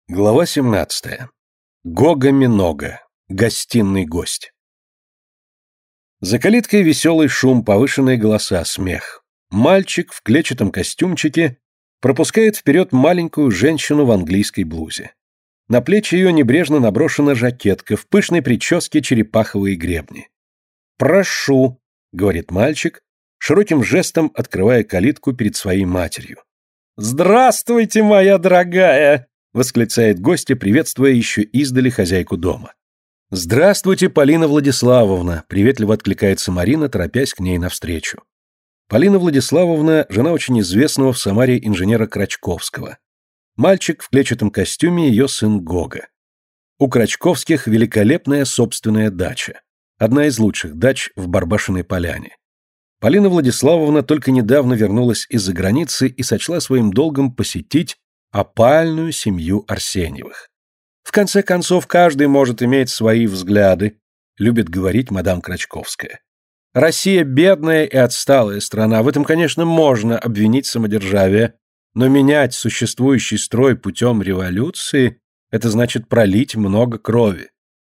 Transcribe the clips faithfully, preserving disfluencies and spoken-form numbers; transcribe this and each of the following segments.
Глава семнадцатая. Гога-Минога. Гостиный гость. За калиткой веселый шум, повышенные голоса, смех. Мальчик в клетчатом костюмчике пропускает вперед маленькую женщину в английской блузе. На плечи ее небрежно наброшена жакетка, в пышной прическе черепаховые гребни. «Прошу», — говорит мальчик, широким жестом открывая калитку перед своей матерью. «Здравствуйте, моя дорогая!» — восклицает гостья, приветствуя еще издали хозяйку дома. «Здравствуйте, Полина Владиславовна!» — приветливо откликается Марина, торопясь к ней навстречу. Полина Владиславовна — жена очень известного в Самаре инженера Крачковского. Мальчик в клетчатом костюме — ее сын Гога. У Крачковских великолепная собственная дача. Одна из лучших дач в Барбашиной поляне. Полина Владиславовна только недавно вернулась из-за границы и сочла своим долгом посетить опальную семью Арсеньевых. В конце концов, каждый может иметь свои взгляды, любит говорить мадам Крачковская. Россия бедная и отсталая страна, в этом, конечно, можно обвинить самодержавие, но менять существующий строй путем революции – это значит пролить много крови.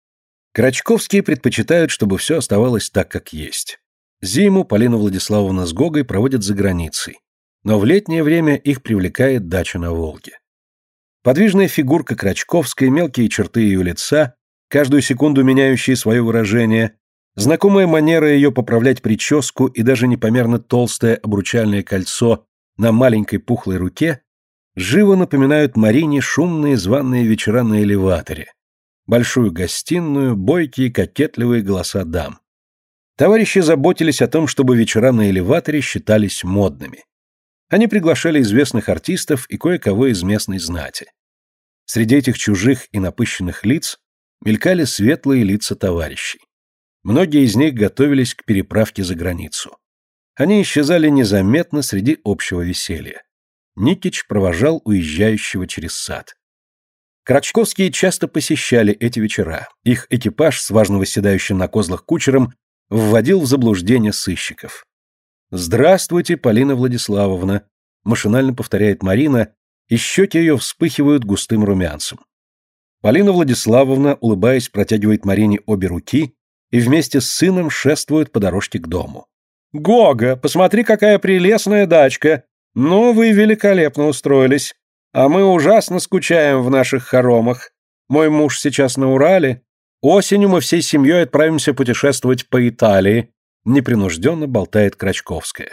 Крачковские предпочитают, чтобы все оставалось так, как есть. Зиму Полина Владиславовна с Гогой проводят за границей, но в летнее время их привлекает дача на Волге. Подвижная фигурка Крачковской, мелкие черты ее лица, каждую секунду меняющие свое выражение, знакомая манера ее поправлять прическу и даже непомерно толстое обручальное кольцо на маленькой пухлой руке живо напоминают Марине шумные званые вечера на элеваторе, большую гостиную, бойкие кокетливые голоса дам. Товарищи заботились о том, чтобы вечера на элеваторе считались модными. Они приглашали известных артистов и кое-кого из местной знати. Среди этих чужих и напыщенных лиц мелькали светлые лица товарищей. Многие из них готовились к переправке за границу. Они исчезали незаметно среди общего веселья. Никич провожал уезжающего через сад. Крачковские часто посещали эти вечера. Их экипаж с важно восседающим на козлах кучером вводил в заблуждение сыщиков. «Здравствуйте, Полина Владиславовна», — машинально повторяет Марина, и щеки ее вспыхивают густым румянцем. Полина Владиславовна, улыбаясь, протягивает Марине обе руки и вместе с сыном шествует по дорожке к дому. «Гога, посмотри, какая прелестная дачка! Ну, вы великолепно устроились. А мы ужасно скучаем в наших хоромах. Мой муж сейчас на Урале. Осенью мы всей семьей отправимся путешествовать по Италии», — непринужденно болтает Крачковская.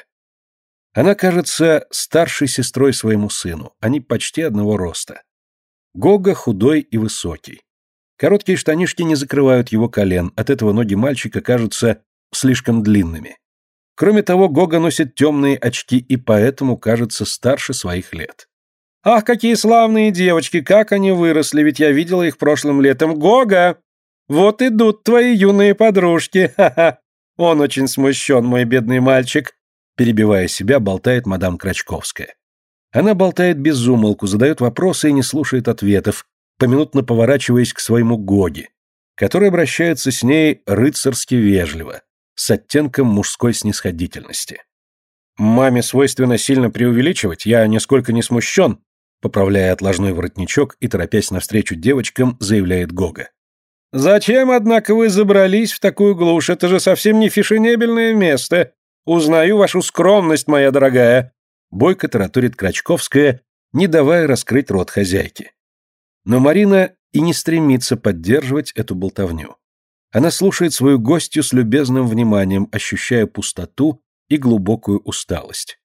Она кажется старшей сестрой своему сыну, они почти одного роста. Гога худой и высокий. Короткие штанишки не закрывают его колен, от этого ноги мальчика кажутся слишком длинными. Кроме того, Гога носит темные очки и поэтому кажется старше своих лет. «Ах, какие славные девочки, как они выросли, ведь я видела их прошлым летом. Гога! Вот идут твои юные подружки, ха-ха! Он очень смущен, мой бедный мальчик», перебивая себя, болтает мадам Крачковская. Она болтает без умолку, задает вопросы и не слушает ответов, поминутно поворачиваясь к своему Гоге, который обращается с ней рыцарски вежливо, с оттенком мужской снисходительности. «Маме свойственно сильно преувеличивать, я нисколько не смущен», поправляя отложной воротничок и торопясь навстречу девочкам, заявляет Гога. «Зачем, однако, вы забрались в такую глушь? Это же совсем не фешенебельное место. Узнаю вашу скромность, моя дорогая», — бойко тараторит Крачковская, не давая раскрыть рот хозяйки. Но Марина и не стремится поддерживать эту болтовню. Она слушает свою гостью с любезным вниманием, ощущая пустоту и глубокую усталость.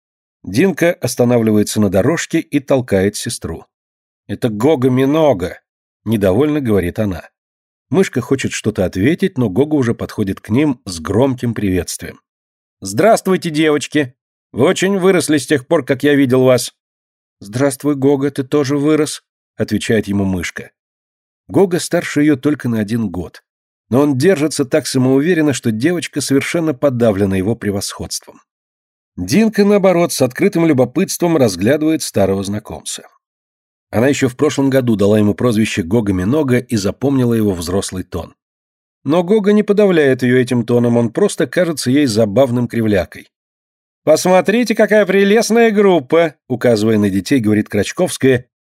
Динка останавливается на дорожке и толкает сестру. «Это Гога-Минога», — недовольно говорит она. Мышка хочет что-то ответить, но Гога уже подходит к ним с громким приветствием. «Здравствуйте, девочки! Вы очень выросли с тех пор, как я видел вас». «Здравствуй, Гога, ты тоже вырос», — отвечает ему мышка. Гога старше ее только на один год, но он держится так самоуверенно, что девочка совершенно подавлена его превосходством. Динка, наоборот, с открытым любопытством разглядывает старого знакомца. Она еще в прошлом году дала ему прозвище Гога-Минога и запомнила его взрослый тон. Но Гога не подавляет ее этим тоном, он просто кажется ей забавным кривлякой. «Посмотрите, какая прелестная группа!» — указывая на детей, говорит Крачковская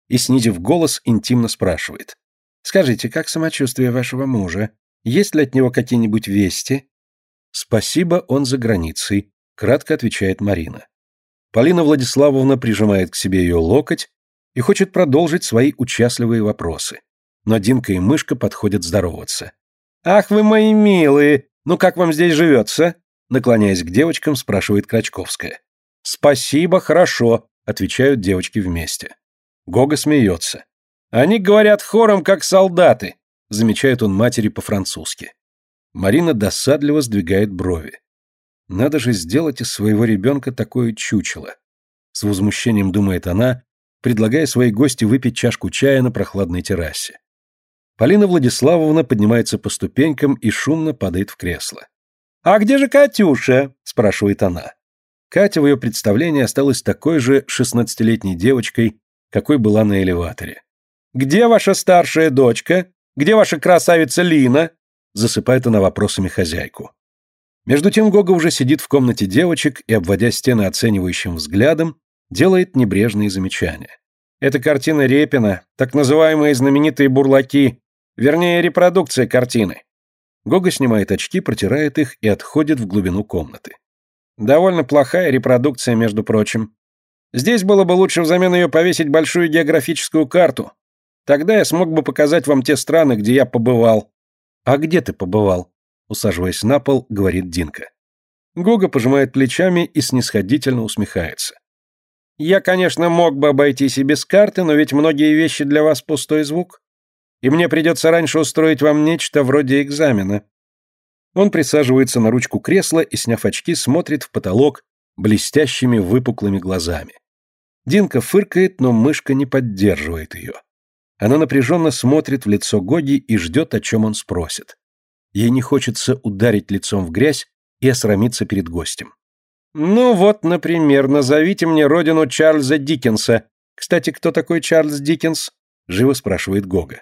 и, снизив голос, интимно спрашивает. «Скажите, как самочувствие вашего мужа? Есть ли от него какие-нибудь вести?» «Спасибо, он за границей», — кратко отвечает Марина. Полина Владиславовна прижимает к себе ее локоть и хочет продолжить свои участливые вопросы. Но Динка и Мышка подходят здороваться. «Ах вы мои милые! Ну как вам здесь живется?» Наклоняясь к девочкам, спрашивает Крачковская. «Спасибо, хорошо», — отвечают девочки вместе. Гога смеется. «Они говорят хором, как солдаты», — замечает он матери по-французски. Марина досадливо сдвигает брови. «Надо же сделать из своего ребенка такое чучело», — с возмущением думает она, предлагая своей гости выпить чашку чая на прохладной террасе. Полина Владиславовна поднимается по ступенькам и шумно падает в кресло. «А где же Катюша?» – спрашивает она. Катя в ее представлении осталась такой же шестнадцатилетней девочкой, какой была на элеваторе. «Где ваша старшая дочка? Где ваша красавица Лина?» – засыпает она вопросами хозяйку. Между тем Гога уже сидит в комнате девочек и, обводя стены оценивающим взглядом, делает небрежные замечания. «Это картина Репина, так называемые знаменитые бурлаки, вернее, репродукция картины». Гога снимает очки, протирает их и отходит в глубину комнаты. «Довольно плохая репродукция, между прочим. Здесь было бы лучше взамен ее повесить большую географическую карту. Тогда я смог бы показать вам те страны, где я побывал». «А где ты побывал?» Усаживаясь на пол, говорит Динка. Гога пожимает плечами и снисходительно усмехается. «Я, конечно, мог бы обойтись и без карты, но ведь многие вещи для вас пустой звук. И мне придется раньше устроить вам нечто вроде экзамена». Он присаживается на ручку кресла и, сняв очки, смотрит в потолок блестящими выпуклыми глазами. Динка фыркает, но Мышка не поддерживает ее. Она напряженно смотрит в лицо Гоги и ждет, о чем он спросит. Ей не хочется ударить лицом в грязь и осрамиться перед гостем. «Ну вот, например, назовите мне родину Чарльза Диккенса. Кстати, кто такой Чарльз Диккенс?» — живо спрашивает Гога.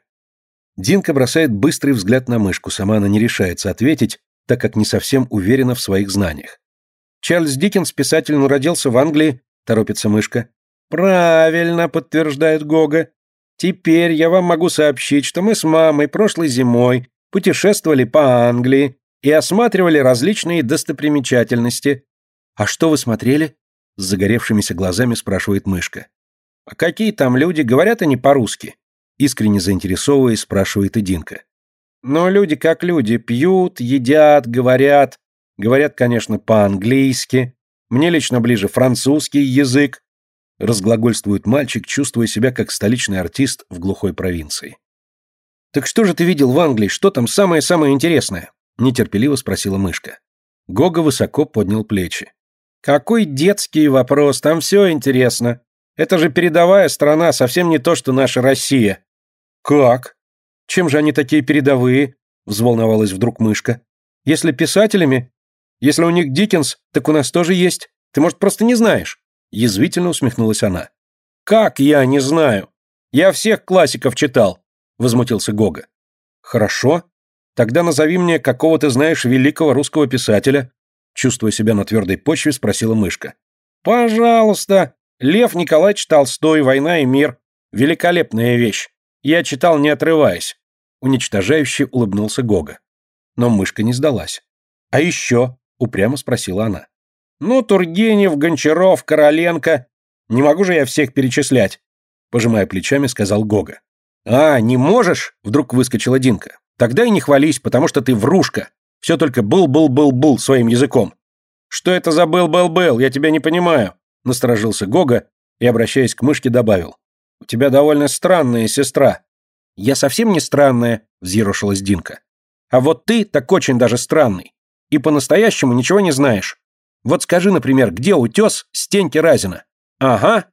Динка бросает быстрый взгляд на Мышку, сама она не решается ответить, так как не совсем уверена в своих знаниях. «Чарльз Диккенс, писатель, но родился в Англии», — торопится Мышка. «Правильно», — подтверждает Гога. «Теперь я вам могу сообщить, что мы с мамой прошлой зимой путешествовали по Англии и осматривали различные достопримечательности». «А что вы смотрели?» — с загоревшимися глазами спрашивает Мышка. «А какие там люди? Говорят они по-русски?» Искренне заинтересовываясь, спрашивает и Динка. «Ну, люди как люди, пьют, едят, говорят. Говорят, конечно, по-английски. Мне лично ближе французский язык», — разглагольствует мальчик, чувствуя себя как столичный артист в глухой провинции. «Так что же ты видел в Англии? Что там самое-самое интересное?» — нетерпеливо спросила Мышка. Гога высоко поднял плечи. «Какой детский вопрос, там все интересно. Это же передовая страна, совсем не то, что наша Россия». «Как? Чем же они такие передовые?» — взволновалась вдруг Мышка. «Если писателями? Если у них Диккенс, так у нас тоже есть. Ты, может, просто не знаешь?» Язвительно усмехнулась она. «Как я не знаю? Я всех классиков читал», — возмутился Гога. «Хорошо. Тогда назови мне, какого ты знаешь великого русского писателя», чувствуя себя на твердой почве, спросила Мышка. «Пожалуйста. Лев Николаевич Толстой, «Война и мир». Великолепная вещь. Я читал, не отрываясь», — уничтожающе улыбнулся Гога. Но Мышка не сдалась. «А еще?» — упрямо спросила она. «Ну, Тургенев, Гончаров, Короленко. Не могу же я всех перечислять», — пожимая плечами, сказал Гога. «А, не можешь?» — вдруг выскочила Динка. «Тогда и не хвались, потому что ты врушка. Все только был-был-был-был своим языком». «Что это за был-был-был? Я тебя не понимаю», — насторожился Гога и, обращаясь к Мышке, добавил. «У тебя довольно странная сестра». «Я совсем не странная», — взъерошилась Динка. «А вот ты так очень даже странный. И по-настоящему ничего не знаешь. Вот скажи, например, где утес Стеньки Разина?» «Ага».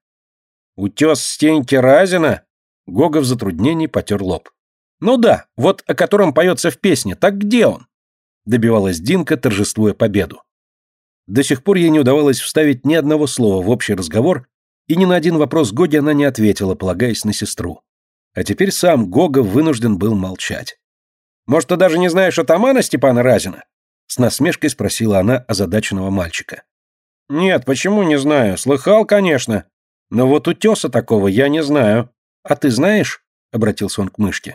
«Утес Стеньки Разина?» Гога в затруднении потер лоб. «Ну да, вот о котором поется в песне. Так где он?» Добивалась Динка, торжествуя победу. До сих пор ей не удавалось вставить ни одного слова в общий разговор, и ни на один вопрос Гоги она не ответила, полагаясь на сестру. А теперь сам Гога вынужден был молчать. «Может, ты даже не знаешь атамана Степана Разина?» С насмешкой спросила она озадаченного мальчика. «Нет, почему не знаю? Слыхал, конечно. Но вот утеса такого я не знаю», А ты знаешь?» — обратился он к мышке.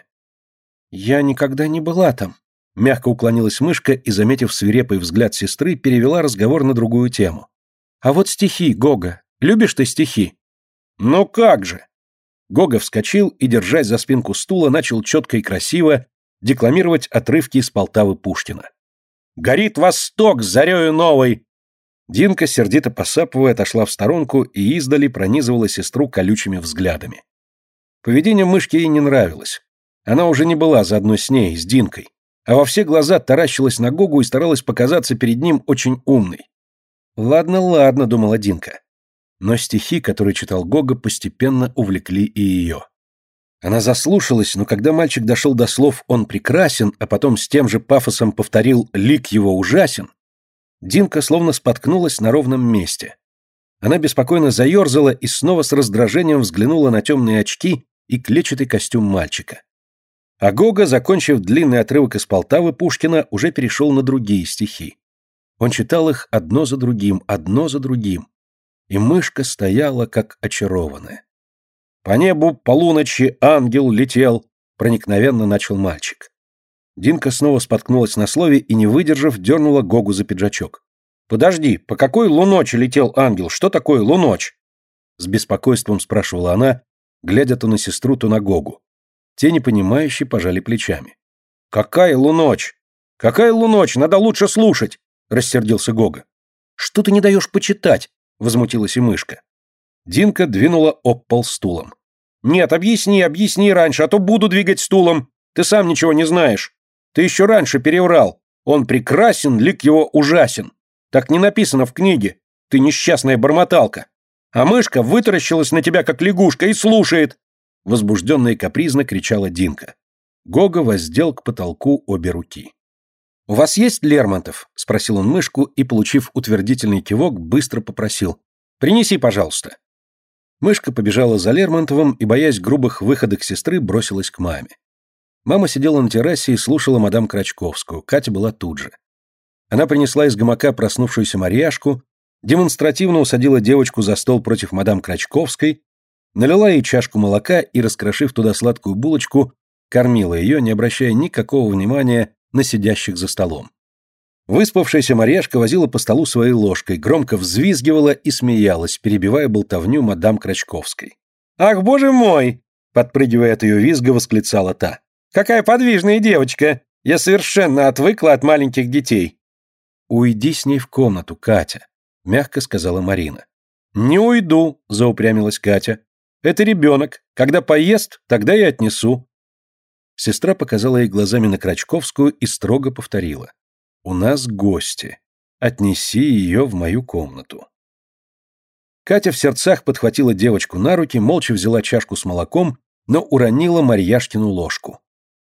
«Я никогда не была там», — мягко уклонилась мышка и, заметив свирепый взгляд сестры, перевела разговор на другую тему. «А вот стихи, Гога. Любишь ты стихи?» «Ну как же!» Гога вскочил и, держась за спинку стула, начал четко и красиво декламировать отрывки из Полтавы Пушкина. «Горит восток с зарею новой!» Динка, сердито посапывая, отошла в сторонку и издали пронизывала сестру колючими взглядами. Поведение мышки ей не нравилось. Она уже не была заодно с ней, с Динкой, а во все глаза таращилась на Гогу и старалась показаться перед ним очень умной. «Ладно, ладно», — думала Динка. Но стихи, которые читал Гога, постепенно увлекли и ее. Она заслушалась, но когда мальчик дошел до слов «он прекрасен», а потом с тем же пафосом повторил «лик его ужасен», Динка словно споткнулась на ровном месте. Она беспокойно заерзала и снова с раздражением взглянула на темные очки и клетчатый костюм мальчика. А Гога, закончив длинный отрывок из Полтавы Пушкина, уже перешел на другие стихи. Он читал их одно за другим, одно за другим. И мышка стояла, как очарованная. «По небу полуночи ангел летел», — проникновенно начал мальчик. Динка снова споткнулась на слове и, не выдержав, дернула Гогу за пиджачок. «Подожди, по какой луночи летел ангел? Что такое луночь?» С беспокойством спрашивала она, глядя то на сестру, то на Гогу. Те, непонимающие, пожали плечами. «Какая луночь? Какая луночь? Надо лучше слушать!» — рассердился Гога. «Что ты не даешь почитать?» — возмутилась и мышка. Динка двинула об пол стулом. «Нет, объясни, объясни раньше, а то буду двигать стулом. Ты сам ничего не знаешь. Ты еще раньше переврал. Он прекрасен, лик его ужасен. Так не написано в книге. Ты несчастная бормоталка. А мышка вытаращилась на тебя, как лягушка, и слушает!» Возбужденно и капризно кричала Динка. Гога воздел к потолку обе руки. «У вас есть Лермонтов?» — спросил он мышку и, получив утвердительный кивок, быстро попросил. «Принеси, пожалуйста». Мышка побежала за Лермонтовым и, боясь грубых выходок сестры, бросилась к маме. Мама сидела на террасе и слушала мадам Крачковскую, Катя была тут же. Она принесла из гамака проснувшуюся Марьяшку, демонстративно усадила девочку за стол против мадам Крачковской, налила ей чашку молока и, раскрошив туда сладкую булочку, кормила ее, не обращая никакого внимания на сидящих за столом. Выспавшаяся Марьяшка возила по столу своей ложкой, громко взвизгивала и смеялась, перебивая болтовню мадам Крачковской. «Ах, боже мой!» — подпрыгивая от ее визга, восклицала та. «Какая подвижная девочка! Я совершенно отвыкла от маленьких детей!» «Уйди с ней в комнату, Катя», — мягко сказала Марина. «Не уйду», — заупрямилась Катя. «Это ребенок. Когда поест, тогда и отнесу». Сестра показала ей глазами на Крачковскую и строго повторила. «У нас гости. Отнеси ее в мою комнату». Катя в сердцах подхватила девочку на руки, молча взяла чашку с молоком, но уронила Марьяшкину ложку.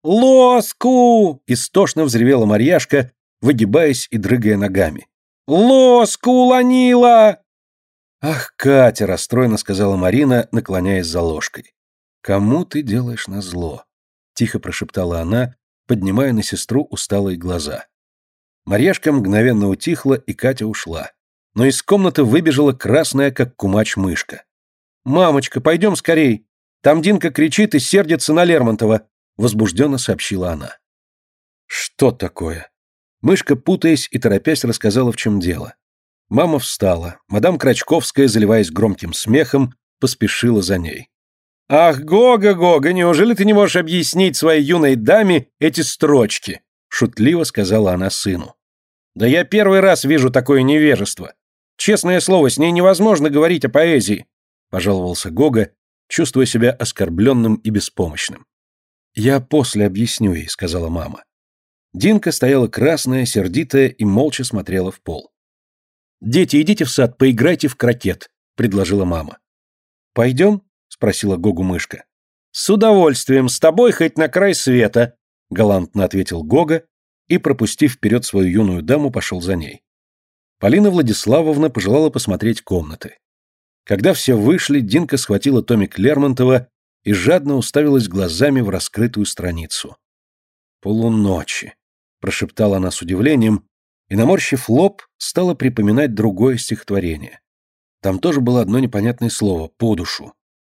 «Лоску!» — истошно взревела Марьяшка, выгибаясь и дрыгая ногами. «Лоску улонила!» «Ах, Катя!» — расстроенно сказала Марина, наклоняясь за ложкой. «Кому ты делаешь назло?» — тихо прошептала она, поднимая на сестру усталые глаза. Марьяшка мгновенно утихла, и Катя ушла. Но из комнаты выбежала красная, как кумач, мышка. «Мамочка, пойдем скорей! Там Динка кричит и сердится на Лермонтова!» — возбужденно сообщила она. «Что такое?» Мышка, путаясь и торопясь, рассказала, в чем дело. Мама встала. Мадам Крачковская, заливаясь громким смехом, поспешила за ней. «Ах, Гога, Гога, неужели ты не можешь объяснить своей юной даме эти строчки?» — шутливо сказала она сыну. «Да я первый раз вижу такое невежество. Честное слово, с ней невозможно говорить о поэзии», — пожаловался Гога, чувствуя себя оскорбленным и беспомощным. «Я после объясню ей», — сказала мама. Динка стояла красная, сердитая и молча смотрела в пол. «Дети, идите в сад, поиграйте в крокет», — предложила мама. «Пойдем?» — спросила Гогу мышка. «С удовольствием, с тобой хоть на край света», — галантно ответил Гога и, пропустив вперед свою юную даму, пошел за ней. Полина Владиславовна пожелала посмотреть комнаты. Когда все вышли, Динка схватила томик Лермонтова и жадно уставилась глазами в раскрытую страницу. «Полуночи», — прошептала она с удивлением, и, наморщив лоб, стала припоминать другое стихотворение. Там тоже было одно непонятное слово — «по душу».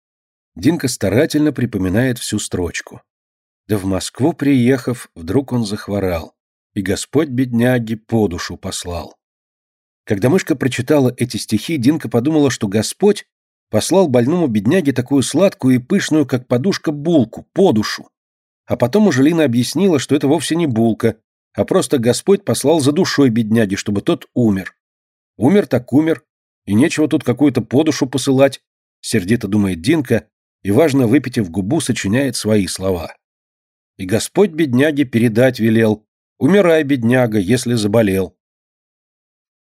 Динка старательно припоминает всю строчку. Да в Москву приехав, вдруг он захворал, и Господь бедняге по душу послал. Когда мышка прочитала эти стихи, Динка подумала, что Господь послал больному бедняге такую сладкую и пышную, как подушка, булку, по душу. А потом уже Лина объяснила, что это вовсе не булка, а просто Господь послал за душой бедняги, чтобы тот умер. Умер так умер, и нечего тут какую-то подушу посылать, сердито думает Динка, и, важно выпитив губу, сочиняет свои слова. И Господь бедняге передать велел: умирай, бедняга, если заболел.